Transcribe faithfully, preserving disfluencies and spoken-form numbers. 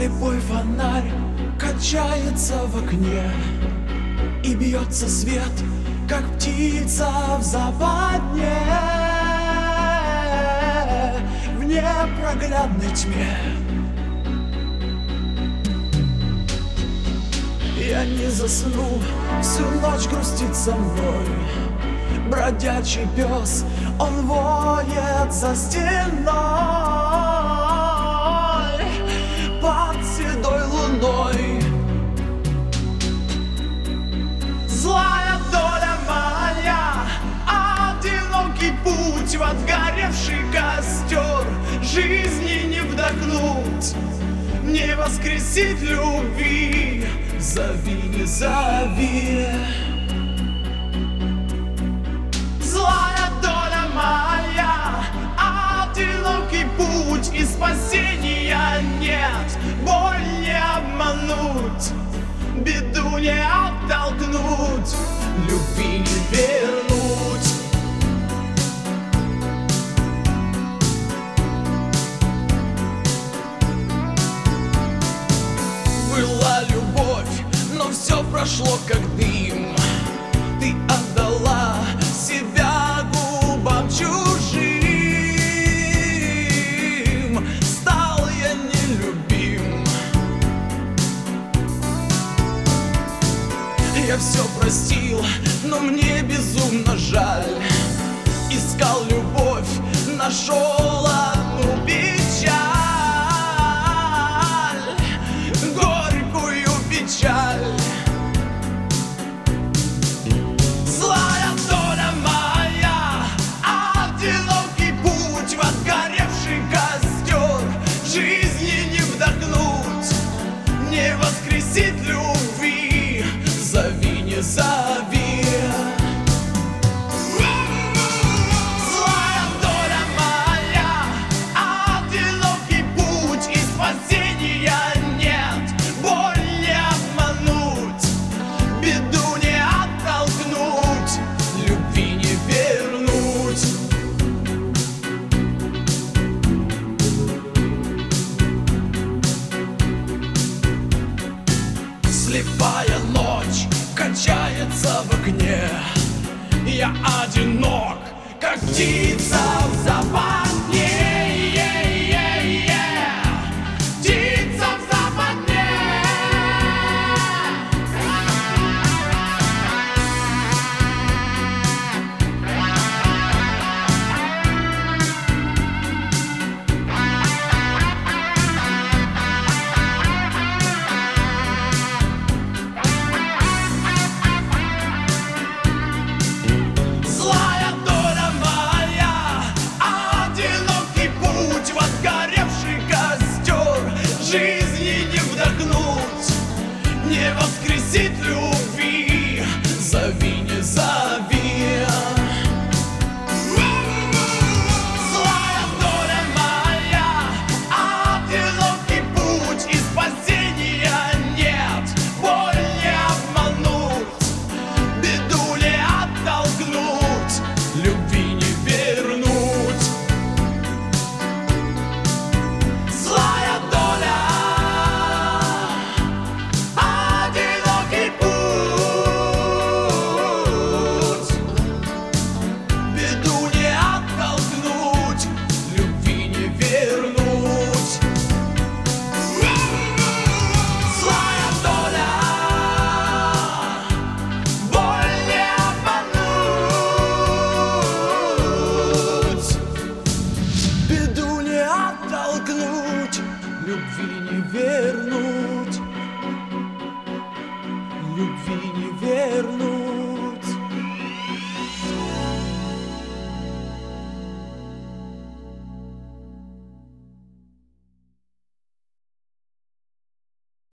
Слепой фонарь качается в окне, и бьется свет, как птица в западне, в непроглядной тьме. Я не засну, всю ночь грустит со мной бродячий пес, он воет за стеной под седой луной. Злая доля моя, одинокий путь в отгоревший костер, жизни не вдохнуть, не воскресить любви. Зови, не зови. Злая доля моя, одинокий путь, и спасения нет. Боль не обмануть, беду не оттолкнуть, любви не вернуть. Была любовь, но все прошло как дым. Ты отдала себя губам чужим. Стал я нелюбим. Я все простил, но мне безумно жаль. Искал любовь, нашел одну печаль. Злая доля моя, одинокий путь в отгоревший костер, жизни не вдохнуть, не воскресить любви. Зови, не зови. Злая доля моя, одинокий путь, и спасения нет. Боль не обмануть, беду не оттолкнуть, любви не вернуть. Слепая ночь качается в окне, я одинок, как птица в западне. Птица в западне. Злая доля моя, одинокий путь в отгоревший костер, жизни не вдохнуть, не воскресить любви. Зови, не зови. Злая доля моя, одинокий путь, и спасения нет. Боль не обмануть, беду не оттолкнуть, любви не вернуть. Злая доля, одинокий путь, беду не оттолкнуть, любви не вернуть. Злая доля, боль не обмануть, беду не оттолкнуть, любви не вернуть.